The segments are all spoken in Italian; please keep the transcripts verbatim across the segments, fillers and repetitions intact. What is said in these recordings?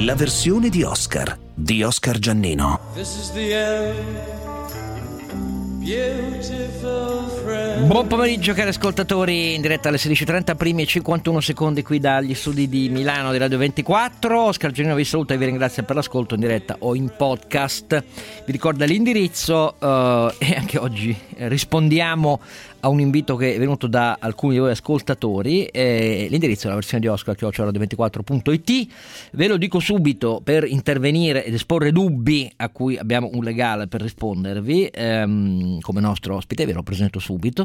la versione di Oscar di Oscar Giannino. This is the end. Buon pomeriggio cari ascoltatori, in diretta alle sedici e trenta, primi e cinquantuno secondi qui dagli studi di Milano di Radio ventiquattro. Oscar Giannino vi saluta e vi ringrazia per l'ascolto in diretta o in podcast. Vi ricorda l'indirizzo uh, e anche oggi rispondiamo a un invito che è venuto da alcuni di voi ascoltatori. Eh, l'indirizzo è la versione di Oscar chiocciola radio ventiquattro punto it. Ve lo dico subito per intervenire ed esporre dubbi a cui abbiamo un legale per rispondervi, ehm, come nostro ospite, ve lo presento subito.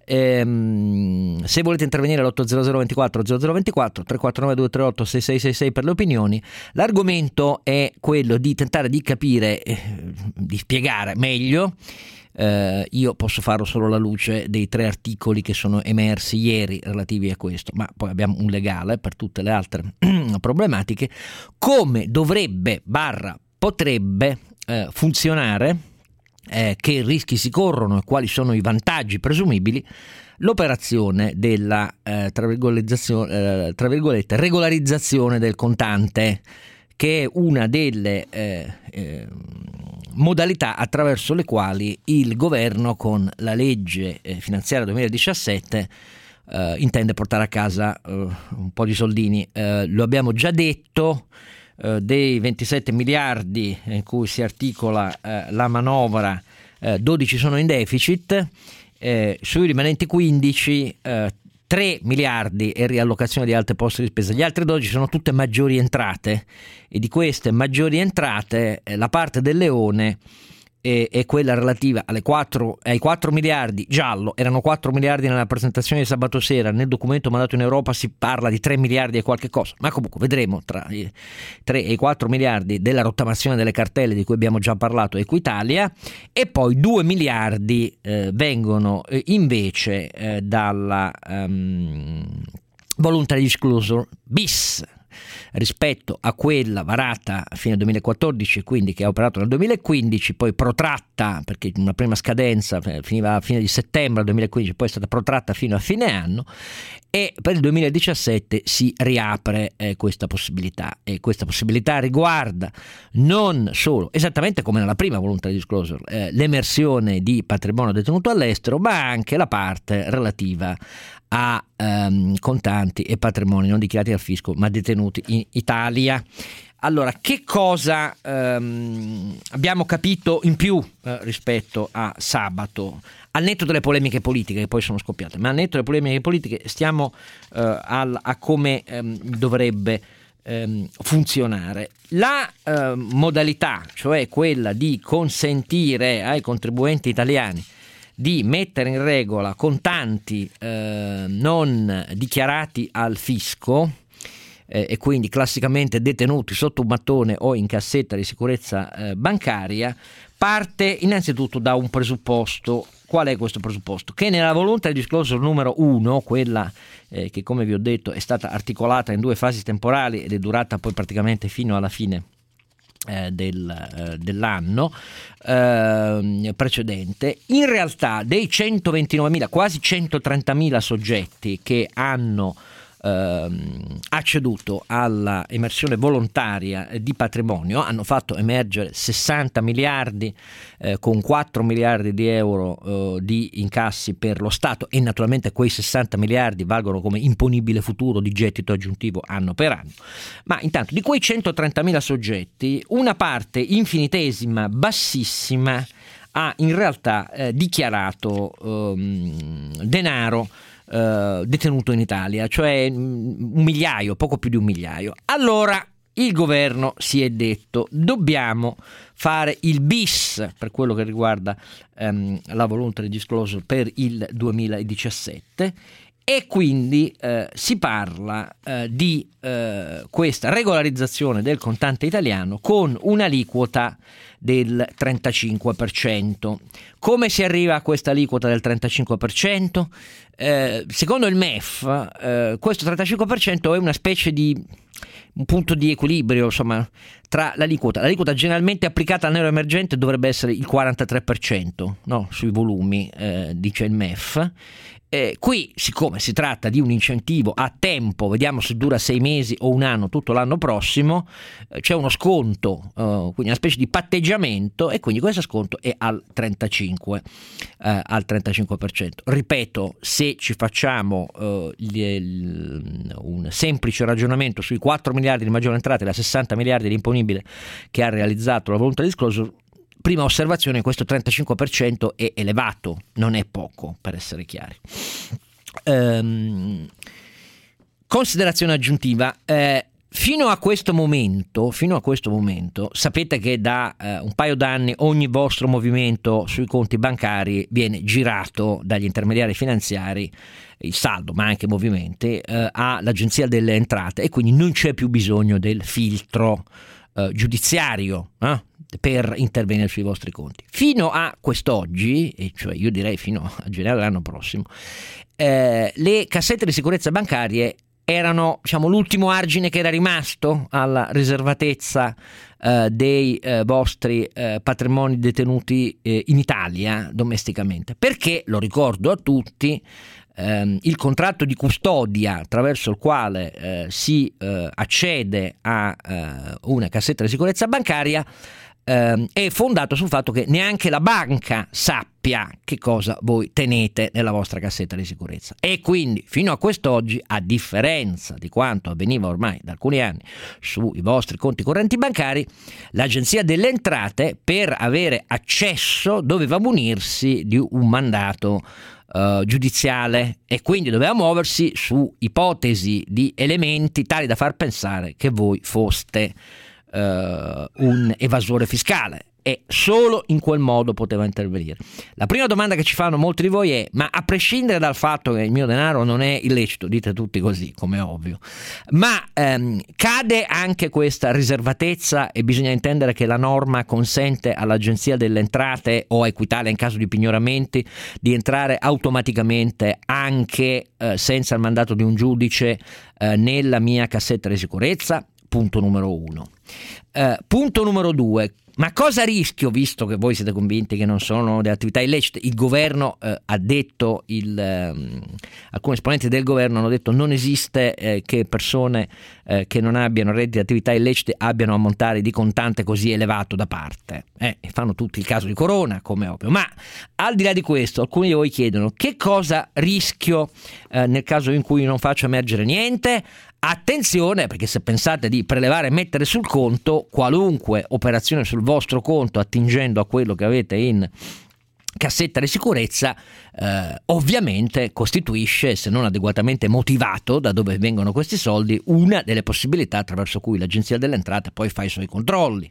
Ehm, se volete intervenire all'otto zero zero ventiquattro zero zero ventiquattro, tre quattro nove due tre otto sei sei sei sei per le opinioni. L'argomento è quello di tentare di capire, eh, di spiegare meglio. Uh, io posso farlo solo alla luce dei tre articoli che sono emersi ieri relativi a questo, ma poi abbiamo un legale per tutte le altre problematiche. Come dovrebbe barra potrebbe uh, funzionare, uh, che rischi si corrono e quali sono i vantaggi presumibili l'operazione della uh, tra, uh, tra virgolette regolarizzazione del contante, che è una delle eh, eh, modalità attraverso le quali il governo con la legge eh, finanziaria duemiladiciassette eh, intende portare a casa eh, un po' di soldini. Eh, lo abbiamo già detto, eh, dei ventisette miliardi in cui si articola eh, la manovra, eh, dodici sono in deficit, eh, sui rimanenti quindici eh, tre miliardi e riallocazione di altri posti di spesa. Gli altri dodici sono tutte maggiori entrate, e di queste maggiori entrate eh, la parte del leone è, è quella relativa alle quattro, ai quattro miliardi giallo. Erano quattro miliardi nella presentazione di sabato sera, nel documento mandato in Europa si parla di tre miliardi e qualche cosa, ma comunque vedremo tra i tre e i quattro miliardi della rottamazione delle cartelle di cui abbiamo già parlato Equitalia, e poi due miliardi eh, vengono eh, invece eh, dalla um, voluntary disclosure bis, rispetto a quella varata a fine duemilaquattordici, quindi che ha operato nel duemilaquindici, poi protratta perché una prima scadenza finiva a fine di settembre duemilaquindici, poi è stata protratta fino a fine anno, e per il duemiladiciassette si riapre eh, questa possibilità, e questa possibilità riguarda non solo, esattamente come nella prima voluntary disclosure, eh, l'emersione di patrimonio detenuto all'estero, ma anche la parte relativa a um, contanti e patrimoni non dichiarati al fisco ma detenuti in Italia. Allora, che cosa um, abbiamo capito in più uh, rispetto a sabato, al netto delle polemiche politiche che poi sono scoppiate, ma al netto delle polemiche politiche stiamo uh, al, a come um, dovrebbe um, funzionare la uh, modalità, cioè quella di consentire ai contribuenti italiani di mettere in regola contanti eh, non dichiarati al fisco eh, e quindi classicamente detenuti sotto un mattone o in cassetta di sicurezza eh, bancaria, parte innanzitutto da un presupposto. Qual è questo presupposto? Che nella voluntary disclosure numero uno, quella eh, che come vi ho detto è stata articolata in due fasi temporali ed è durata poi praticamente fino alla fine Eh, del, eh, dell'anno eh, precedente, in realtà dei centoventinovemila, quasi centotrentamila soggetti che hanno eh, acceduto alla emersione volontaria di patrimonio, hanno fatto emergere sessanta miliardi eh, con quattro miliardi di euro eh, di incassi per lo Stato, e naturalmente quei sessanta miliardi valgono come imponibile futuro di gettito aggiuntivo anno per anno. Ma intanto di quei centotrentamila soggetti una parte infinitesima, bassissima, ha in realtà eh, dichiarato ehm, denaro Uh, detenuto in Italia, cioè un migliaio, poco più di un migliaio. Allora il governo si è detto: dobbiamo fare il bis per quello che riguarda um, la voluntary disclosure per il duemiladiciassette, e quindi eh, si parla eh, di eh, questa regolarizzazione del contante italiano con un'aliquota del trentacinque per cento. Come si arriva a questa aliquota del trentacinque per cento? Eh, secondo il M E F eh, questo trentacinque per cento è una specie di un punto di equilibrio, insomma, tra l'aliquota. L'aliquota generalmente applicata al nero emergente dovrebbe essere il quarantatré per cento, no? Sui volumi, eh, dice il M E F. Eh, qui, siccome si tratta di un incentivo a tempo, vediamo se dura sei mesi o un anno, tutto l'anno prossimo, eh, c'è uno sconto, eh, quindi una specie di patteggiamento, e quindi questo sconto è al trentacinque, eh, al trentacinque per cento. Ripeto, se ci facciamo eh, il, il, un semplice ragionamento sui quattro miliardi di maggiori entrate e la sessanta miliardi di imponibile che ha realizzato la voluntary disclosure, prima osservazione, questo trentacinque per cento è elevato, non è poco, per essere chiari. Ehm, considerazione aggiuntiva, eh, fino a questo momento, fino a questo momento, sapete che da eh, un paio d'anni ogni vostro movimento sui conti bancari viene girato dagli intermediari finanziari, il saldo ma anche i movimenti, eh, all'Agenzia delle Entrate, e quindi non c'è più bisogno del filtro eh, giudiziario, eh? per intervenire sui vostri conti. Fino a quest'oggi, e cioè io direi fino a gennaio dell'anno prossimo, eh, le cassette di sicurezza bancarie erano, diciamo, l'ultimo argine che era rimasto alla riservatezza eh, dei eh, vostri eh, patrimoni detenuti eh, in Italia domesticamente, perché, lo ricordo a tutti, ehm, il contratto di custodia attraverso il quale eh, si eh, accede a eh, una cassetta di sicurezza bancaria è fondato sul fatto che neanche la banca sappia che cosa voi tenete nella vostra cassetta di sicurezza, e quindi fino a quest'oggi, a differenza di quanto avveniva ormai da alcuni anni sui vostri conti correnti bancari, l'Agenzia delle Entrate, per avere accesso, doveva munirsi di un mandato Uh, giudiziale, e quindi doveva muoversi su ipotesi di elementi tali da far pensare che voi foste uh, un evasore fiscale, e solo in quel modo poteva intervenire. La prima domanda che ci fanno molti di voi è: ma a prescindere dal fatto che il mio denaro non è illecito, dite tutti così, come ovvio, ma ehm, cade anche questa riservatezza, e bisogna intendere che la norma consente all'Agenzia delle Entrate o a Equitalia in caso di pignoramenti di entrare automaticamente, anche eh, senza il mandato di un giudice, eh, nella mia cassetta di sicurezza? Punto numero uno. Eh, punto numero due. Ma cosa rischio, visto che voi siete convinti che non sono delle attività illecite? Il governo eh, ha detto, il, eh, alcuni esponenti del governo hanno detto non esiste eh, che persone eh, che non abbiano redditi di attività illecite abbiano ammontare di contante così elevato da parte. Eh, e fanno tutti il caso di Corona, come ovvio. Ma al di là di questo, alcuni di voi chiedono: che cosa rischio eh, nel caso in cui non faccio emergere niente? Attenzione, perché se pensate di prelevare e mettere sul conto, qualunque operazione sul vostro conto attingendo a quello che avete in cassetta di sicurezza eh, ovviamente costituisce, se non adeguatamente motivato da dove vengono questi soldi, una delle possibilità attraverso cui l'Agenzia delle Entrate poi fa i suoi controlli.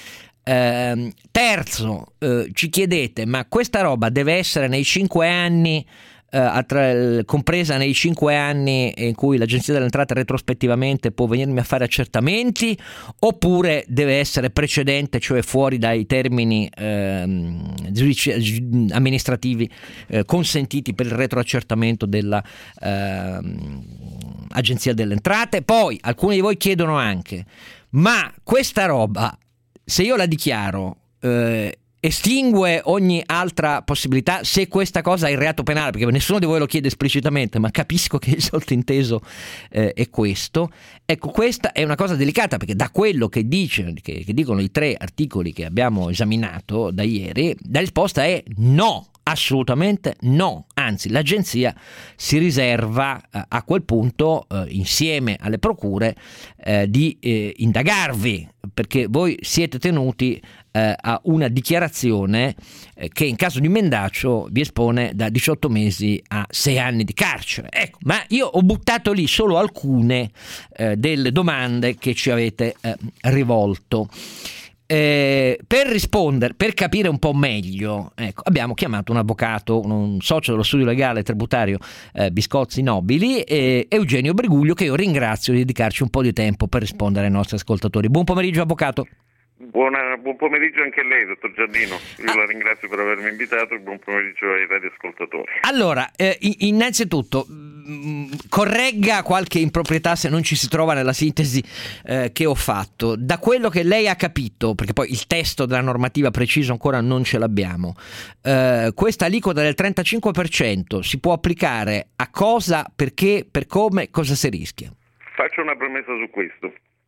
Eh, terzo, eh, ci chiedete: ma questa roba deve essere nei cinque anni Uh, compresa nei cinque anni in cui l'Agenzia delle Entrate retrospettivamente può venirmi a fare accertamenti, oppure deve essere precedente, cioè fuori dai termini uh, giudici- amministrativi uh, consentiti per il retroaccertamento della uh, Agenzia delle Entrate? Poi alcuni di voi chiedono anche: ma questa roba, se io la dichiaro, uh, estingue ogni altra possibilità se questa cosa è il reato penale? Perché nessuno di voi lo chiede esplicitamente, ma capisco che il sottinteso eh, è questo. Ecco, questa è una cosa delicata, perché da quello che, dice, che, che dicono i tre articoli che abbiamo esaminato da ieri, la risposta è no. Assolutamente no, anzi l'agenzia si riserva eh, a quel punto eh, insieme alle procure eh, di eh, indagarvi, perché voi siete tenuti eh, a una dichiarazione eh, che in caso di mendaccio vi espone da diciotto mesi a sei anni di carcere. Ecco, ma io ho buttato lì solo alcune eh, delle domande che ci avete eh, rivolto. Eh, per rispondere, per capire un po' meglio, ecco, abbiamo chiamato un avvocato, un socio dello studio legale tributario eh, Biscozzi Nobili, eh, Eugenio Briguglio, che io ringrazio di dedicarci un po' di tempo per rispondere ai nostri ascoltatori. Buon pomeriggio, avvocato. Buona, buon pomeriggio anche a lei, dottor Giannino. Io ah. la ringrazio per avermi invitato e buon pomeriggio ai radioascoltatori. Allora, eh, innanzitutto, corregga qualche improprietà se non ci si trova nella sintesi eh, che ho fatto. Da quello che lei ha capito, perché poi il testo della normativa preciso ancora non ce l'abbiamo, eh, questa aliquota del trentacinque per cento si può applicare a cosa, perché, per come, cosa si rischia? Faccio una premessa su questo.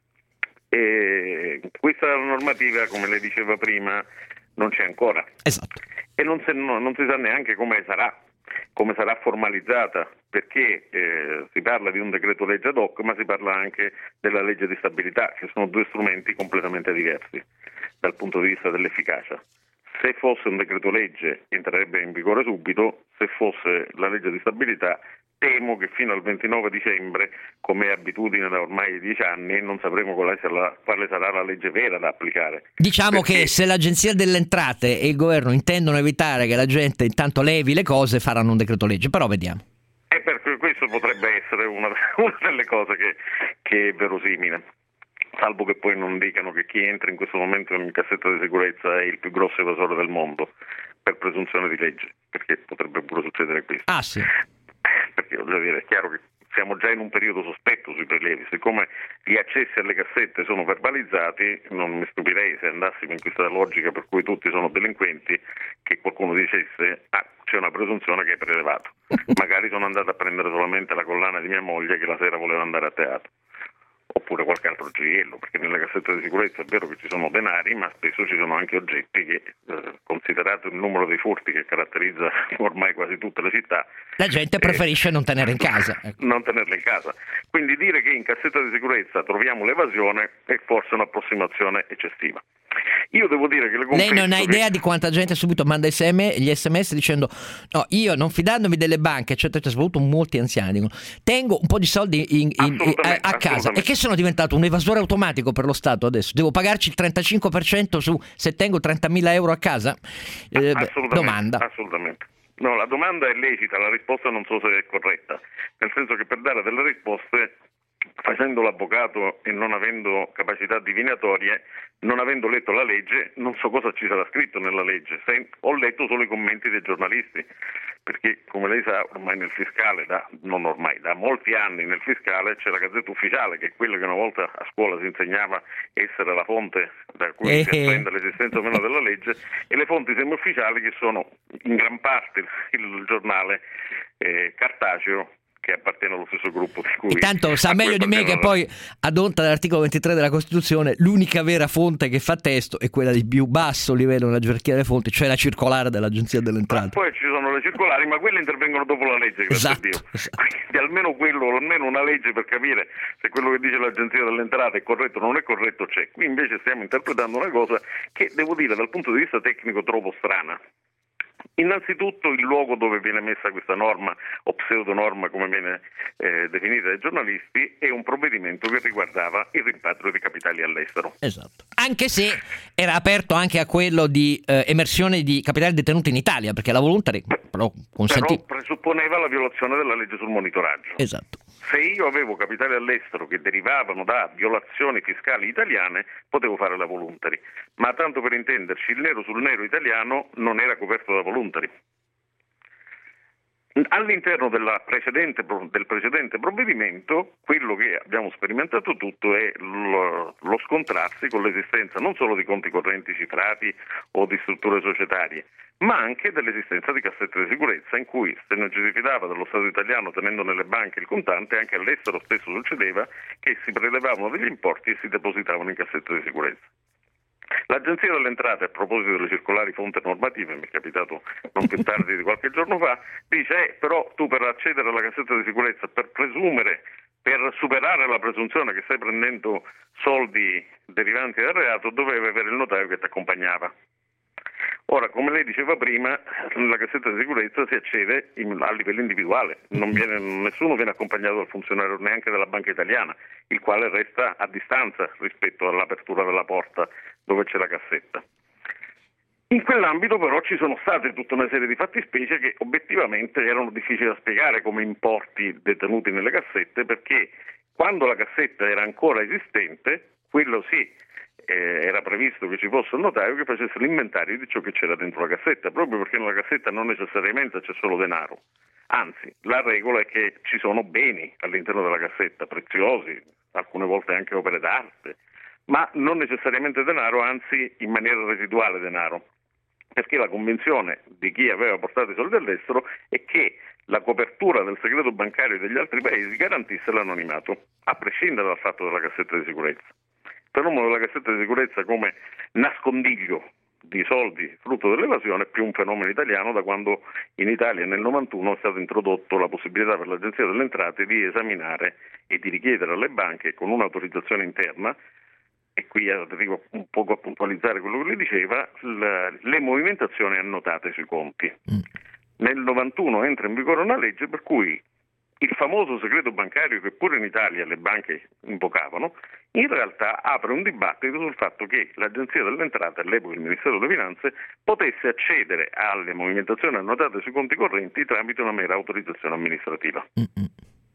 E questa normativa, come lei diceva prima, non c'è ancora. Esatto. E non si, no, non si sa neanche come sarà, come sarà formalizzata, perché eh, si parla di un decreto legge ad hoc, ma si parla anche della legge di stabilità, che sono due strumenti completamente diversi dal punto di vista dell'efficacia. Se fosse un decreto legge entrerebbe in vigore subito, se fosse la legge di stabilità temo che fino al ventinove dicembre, come è abitudine da ormai dieci anni, non sapremo quale sarà, quale sarà la legge vera da applicare. Diciamo Perché... che se l'Agenzia delle Entrate e il governo intendono evitare che la gente intanto levi le cose, faranno un decreto legge, però vediamo. E perché questo potrebbe essere una, una delle cose che, che è verosimile, salvo che poi non dicano che chi entra in questo momento in cassetta di sicurezza è il più grosso evasore del mondo, per presunzione di legge, perché potrebbe pure succedere questo. Ah sì. Perché voglio dire, è chiaro che siamo già in un periodo sospetto sui prelievi, siccome gli accessi alle cassette sono verbalizzati, non mi stupirei se andassimo in questa logica per cui tutti sono delinquenti, che qualcuno dicesse ah, c'è una presunzione che è prelevato, magari sono andato a prendere solamente la collana di mia moglie che la sera voleva andare a teatro, oppure qualche altro gioiello, perché nelle cassette di sicurezza è vero che ci sono denari, ma spesso ci sono anche oggetti che, eh, considerato il numero dei furti che caratterizza ormai quasi tutte le città, la gente preferisce eh, non tenere in casa. Ecco. Non tenerle in casa. Quindi dire che in cassetta di sicurezza troviamo l'evasione è forse un'approssimazione eccessiva. Io devo dire che le Lei non ha idea che... di quanta gente subito manda gli sms dicendo no, io non fidandomi delle banche, eccetera, soprattutto molti anziani dicono, tengo un po' di soldi in, in, in, a, a casa, e che sono diventato un evasore automatico per lo Stato adesso, devo pagarci il trentacinque per cento su se tengo trentamila euro a casa? Eh, assolutamente, domanda. Assolutamente. No, la domanda è lecita, la risposta non so se è corretta, nel senso che per dare delle risposte, facendo l'avvocato e non avendo capacità divinatorie, non avendo letto la legge, non so cosa ci sarà scritto nella legge. Se, ho letto solo i commenti dei giornalisti, perché come lei sa ormai nel fiscale, da, non ormai, da molti anni nel fiscale c'è la Gazzetta Ufficiale, che è quello che una volta a scuola si insegnava essere la fonte da cui eh. si apprende l'esistenza o meno della legge, e le fonti semi-ufficiali che sono in gran parte il, il giornale eh, cartaceo, che appartiene allo stesso gruppo di cui... Intanto sa meglio di me che poi ad onta dell'articolo ventitré della Costituzione l'unica vera fonte che fa testo è quella di più basso livello nella gerarchia delle fonti, cioè la circolare dell'Agenzia delle Entrate. Ma poi ci sono le circolari, ma quelle intervengono dopo la legge, grazie esatto, a Dio. Esatto. Quindi almeno quello, almeno una legge per capire se quello che dice l'Agenzia delle Entrate è corretto o non è corretto c'è. Qui invece stiamo interpretando una cosa che, devo dire, dal punto di vista tecnico trovo strana. Innanzitutto il luogo dove viene messa questa norma o pseudonorma, come viene eh, definita dai giornalisti, è un provvedimento che riguardava il rimpatrio di capitali all'estero. Esatto. Anche se era aperto anche a quello di eh, emersione di capitali detenuti in Italia, perché la voluntary però consentì... Però presupponeva la violazione della legge sul monitoraggio. Esatto. Se io avevo capitali all'estero che derivavano da violazioni fiscali italiane, potevo fare la voluntary, ma tanto per intenderci, il nero sul nero italiano non era coperto da voluntary. All'interno della precedente, del precedente provvedimento, quello che abbiamo sperimentato tutto è lo, lo scontrarsi con l'esistenza non solo di conti correnti cifrati o di strutture societarie, ma anche dell'esistenza di cassette di sicurezza in cui, se non ci si fidava dello Stato italiano tenendo nelle banche il contante, anche all'estero stesso succedeva che si prelevavano degli importi e si depositavano in cassette di sicurezza. L'Agenzia delle Entrate, a proposito delle circolari fonte normative, mi è capitato non più tardi di qualche giorno fa, dice eh, però tu per accedere alla cassetta di sicurezza, per presumere, per superare la presunzione che stai prendendo soldi derivanti dal reato, dovevi avere il notaio che ti accompagnava. Ora, come lei diceva prima, nella cassetta di sicurezza si accede in, a livello individuale, non viene, nessuno viene accompagnato dal funzionario neanche della Banca Italiana, il quale resta a distanza rispetto all'apertura della porta dove c'è la cassetta. In quell'ambito però ci sono state tutta una serie di fattispecie che obiettivamente erano difficili da spiegare come importi detenuti nelle cassette, perché quando la cassetta era ancora esistente, quello sì, Eh, era previsto che ci fosse un notaio che facesse l'inventario di ciò che c'era dentro la cassetta, proprio perché nella cassetta non necessariamente c'è solo denaro, Anzi, la regola è che ci sono beni all'interno della cassetta, preziosi, alcune volte anche opere d'arte, ma non necessariamente denaro, anzi in maniera residuale denaro, perché la convinzione di chi aveva portato i soldi all'estero è che la copertura del segreto bancario degli altri paesi garantisse l'anonimato, a prescindere dal fatto della cassetta di sicurezza. Il fenomeno della cassetta di sicurezza come nascondiglio di soldi frutto dell'evasione è più un fenomeno italiano, da quando in Italia nel novantuno è stato introdotto la possibilità per l'Agenzia delle Entrate di esaminare e di richiedere alle banche con un'autorizzazione interna, e qui arrivo un poco a puntualizzare quello che lui diceva, le, le movimentazioni annotate sui conti. Mm. Nel novantuno entra in vigore una legge per cui il famoso segreto bancario che pure in Italia le banche invocavano, in realtà apre un dibattito sul fatto che l'Agenzia delle Entrate, all'epoca il Ministero delle Finanze, potesse accedere alle movimentazioni annotate sui conti correnti tramite una mera autorizzazione amministrativa. Mm-hmm.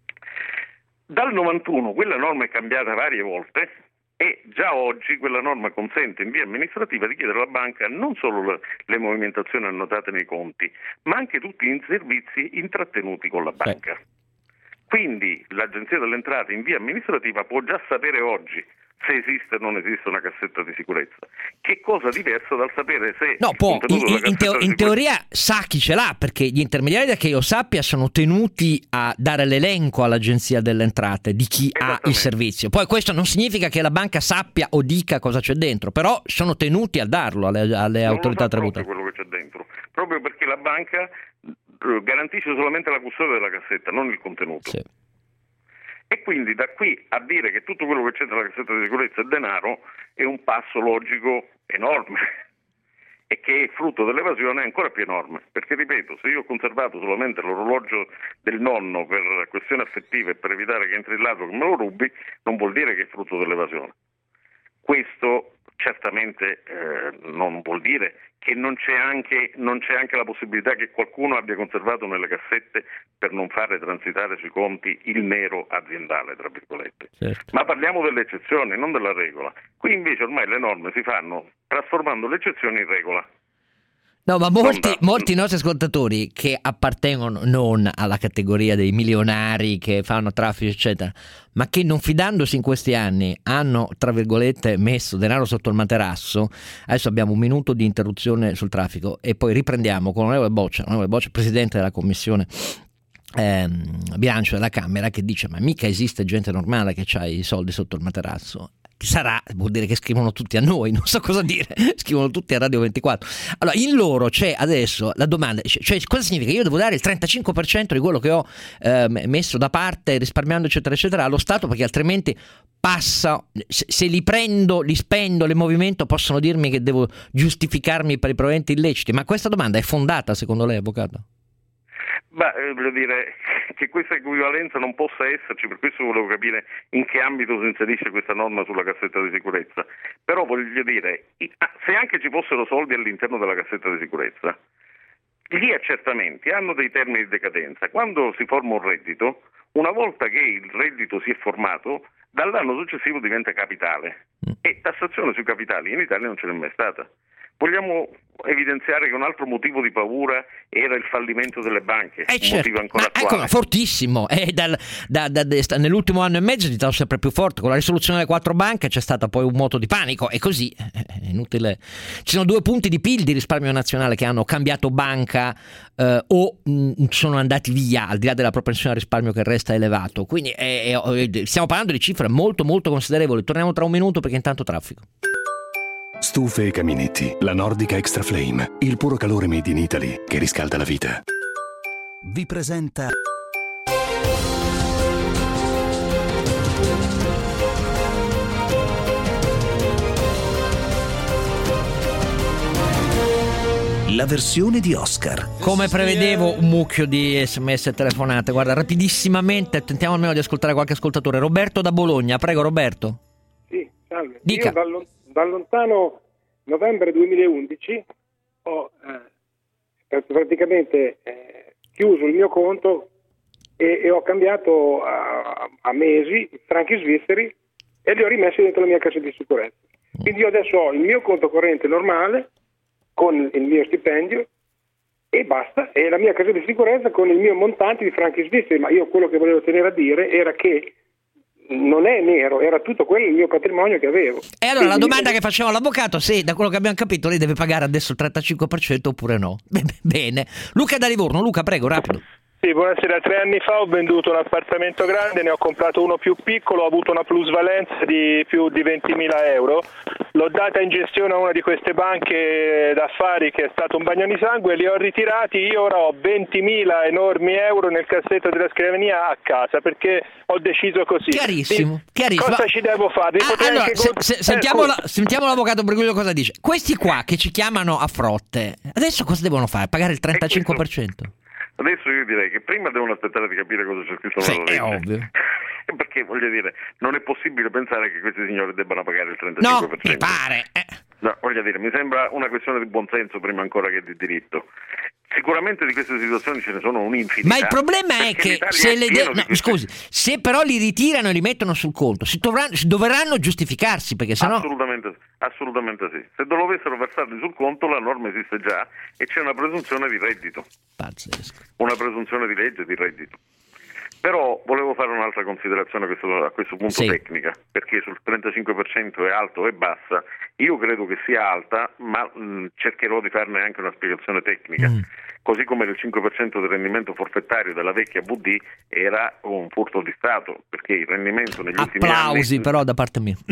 Dal novantuno quella norma è cambiata varie volte e già oggi quella norma consente in via amministrativa di chiedere alla banca non solo le, le movimentazioni annotate nei conti, ma anche tutti i servizi intrattenuti con la banca. Sì. Quindi l'Agenzia delle Entrate in via amministrativa può già sapere oggi se esiste o non esiste una cassetta di sicurezza. Che cosa diversa dal sapere se... No, può, in, in, teo- in teoria sa chi ce l'ha, perché gli intermediari, da che io sappia, sono tenuti a dare l'elenco all'Agenzia delle Entrate di chi ha il servizio. Poi questo non significa che la banca sappia o dica cosa c'è dentro, però sono tenuti a darlo alle, alle autorità tributarie. Quello che c'è dentro, proprio perché la banca garantisce solamente la custodia della cassetta, non il contenuto. Sì. E quindi da qui a dire che tutto quello che c'è nella cassetta di sicurezza è denaro è un passo logico enorme e che è frutto dell'evasione è ancora più enorme, perché ripeto, se io ho conservato solamente l'orologio del nonno per questioni affettive e per evitare che entri il ladro che me lo rubi, non vuol dire che è frutto dell'evasione. Questo certamente eh, non vuol dire che non c'è anche non c'è anche la possibilità che qualcuno abbia conservato nelle cassette per non fare transitare sui conti il nero aziendale, tra virgolette. Certo. Ma parliamo delle eccezioni, non della regola. Qui invece ormai le norme si fanno trasformando le eccezioni in regola. No, ma molti, molti nostri ascoltatori che appartengono non alla categoria dei milionari che fanno traffico eccetera, ma che non fidandosi in questi anni hanno, tra virgolette, messo denaro sotto il materasso. Adesso abbiamo un minuto di interruzione sul traffico e poi riprendiamo con l'onorevole Boccia, l'onorevole Boccia, presidente della commissione ehm, bilancio della Camera, che dice: ma mica esiste gente normale che ha i soldi sotto il materasso. Sarà, vuol dire che scrivono tutti a noi, non so cosa dire, scrivono tutti a Radio ventiquattro. Allora, in loro c'è adesso la domanda, cioè cosa significa? Io devo dare il trentacinque per cento di quello che ho eh, messo da parte, risparmiando eccetera eccetera allo Stato, perché altrimenti passa, se, se li prendo, li spendo, le movimento, possono dirmi che devo giustificarmi per i proventi illeciti. Ma questa domanda è fondata secondo lei, avvocato? Beh, voglio dire che questa equivalenza non possa esserci, per questo volevo capire in che ambito si inserisce questa norma sulla cassetta di sicurezza. Però voglio dire, se anche ci fossero soldi all'interno della cassetta di sicurezza, gli accertamenti hanno dei termini di decadenza. Quando si forma un reddito, una volta che il reddito si è formato, dall'anno successivo diventa capitale e tassazione sui capitali in Italia non ce n'è mai stata. Vogliamo evidenziare che un altro motivo di paura era il fallimento delle banche, eh un certo, motivo ancora ma attuale. Ecco, fortissimo, eh, dal, da, da, da, nell'ultimo anno e mezzo è diventato sempre più forte. Con la risoluzione delle quattro banche c'è stato poi un moto di panico e così è inutile. Ci sono due punti di P I L di risparmio nazionale che hanno cambiato banca eh, o mh, sono andati via, al di là della propensione al risparmio che resta elevato. Quindi è, è, stiamo parlando di cifre molto molto considerevoli. Torniamo tra un minuto perché intanto traffico. Stufe e caminetti, la Nordica Extra Flame, il puro calore made in Italy che riscalda la vita. Vi presenta la versione di Oscar. Come prevedevo, un mucchio di sms e telefonate. Guarda, rapidissimamente tentiamo almeno di ascoltare qualche ascoltatore. Roberto da Bologna, prego Roberto. Sì, salve. Dica. Io dal, dal lontano novembre duemilaundici ho eh, praticamente eh, chiuso il mio conto e, e ho cambiato a, a mesi i franchi svizzeri e li ho rimessi dentro la mia cassa di sicurezza. Quindi io adesso ho il mio conto corrente normale con il mio stipendio e basta, è la mia casa di sicurezza con il mio montante di franchi svizzeri, ma io quello che volevo tenere a dire era che non è nero, era tutto quello il mio patrimonio che avevo. E allora Quindi, la domanda che faceva l'avvocato, se da quello che abbiamo capito lei deve pagare adesso il trentacinque per cento oppure no. Bene. Luca da Livorno, Luca prego, rapido. Sì, buonasera. Tre anni fa ho venduto un appartamento grande, ne ho comprato uno più piccolo, ho avuto una plusvalenza di più di ventimila euro, l'ho data in gestione a una di queste banche d'affari che è stato un bagno di sangue, li ho ritirati, io ora ho ventimila enormi euro nel cassetto della scrivania a casa perché ho deciso così. Chiarissimo, chiarissimo. Cosa ci devo fare? Ah, Potrei allora, anche se, con- se, eh, sentiamo, con- la- sentiamo l'avvocato Bergoglio cosa dice. Questi qua che ci chiamano a frotte, adesso cosa devono fare? Pagare il trentacinque per cento? Adesso io direi che prima devono aspettare di capire cosa c'è scritto Sì, nella è legge. ovvio. Perché voglio dire, non è possibile pensare che questi signori debbano pagare il No, trentacinque per cento. mi pare. Eh. No, voglio dire, mi sembra una questione di buonsenso prima ancora che di diritto. Sicuramente di queste situazioni ce ne sono un'infinità. Ma il problema è perché che l'Italia se è le pieno de- di no, queste- scusi, se però li ritirano e li mettono sul conto, si dovranno, si dovranno giustificarsi perché sennò Assolutamente, assolutamente sì. Se dovessero versarli sul conto, la norma esiste già e c'è una presunzione di reddito, pazzesco. una presunzione di legge di reddito. Però volevo fare un'altra considerazione a questo, a questo punto Sì. tecnica, perché sul trentacinque per cento è alto e bassa, io credo che sia alta, ma mh, cercherò di farne anche una spiegazione tecnica. Mm. Così come il cinque per cento del rendimento forfettario della vecchia V D era un furto di Stato, perché il rendimento negli ultimi anni... Applausi però da parte mia.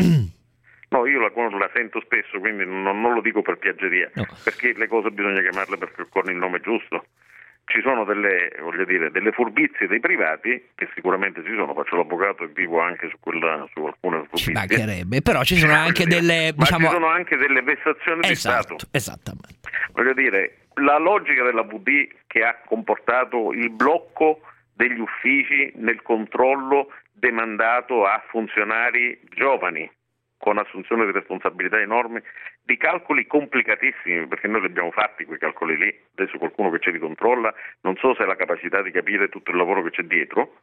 No, io la, la sento spesso, quindi non, non lo dico per piaggeria, No. perché le cose bisogna chiamarle perché con il nome giusto. Ci sono delle, voglio dire, delle furbizie dei privati, che sicuramente ci sono, faccio l'avvocato e vivo anche su, quella, su alcune Ci furbizie. mancherebbe, però ci sono anche Voglio dire, delle, ma diciamo... ci sono anche delle vessazioni di Esatto, Stato. esattamente. Voglio dire, la logica della V D che ha comportato il blocco degli uffici nel controllo demandato a funzionari giovani, con assunzione di responsabilità enormi, di calcoli complicatissimi, perché noi li abbiamo fatti quei calcoli lì, adesso qualcuno che ce li controlla, non so se ha la capacità di capire tutto il lavoro che c'è dietro,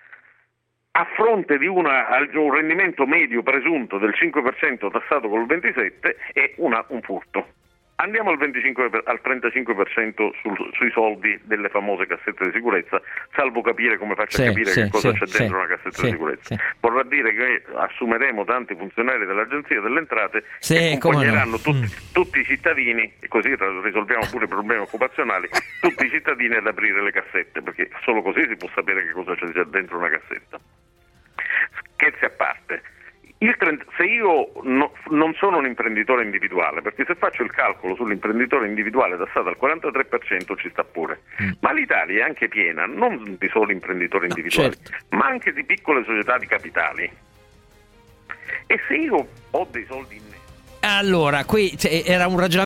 a fronte di una, un rendimento medio presunto del cinque per cento tassato col ventisette è una, un furto. Andiamo al, venticinque per, al trentacinque per cento sul, sui soldi delle famose cassette di sicurezza, salvo capire come faccio Sì, a capire sì, che cosa sì, c'è sì, dentro una cassetta sì, di sicurezza. sì. Vorrà dire che assumeremo tanti funzionari dell'Agenzia delle Entrate Sì, che come no. accompagneranno tutti, Mm. tutti i cittadini, e così risolviamo pure i problemi occupazionali, tutti i cittadini ad aprire le cassette, perché solo così si può sapere che cosa c'è dentro una cassetta. Scherzi a parte. Il trenta se io no, non sono un imprenditore individuale, perché se faccio il calcolo sull'imprenditore individuale tassato al quarantatré per cento ci sta pure, Mm. ma l'Italia è anche piena non di solo imprenditori No, individuali, certo. ma anche di piccole società di capitali. E se io ho dei soldi in nero, Allora, qui cioè, era un ragionamento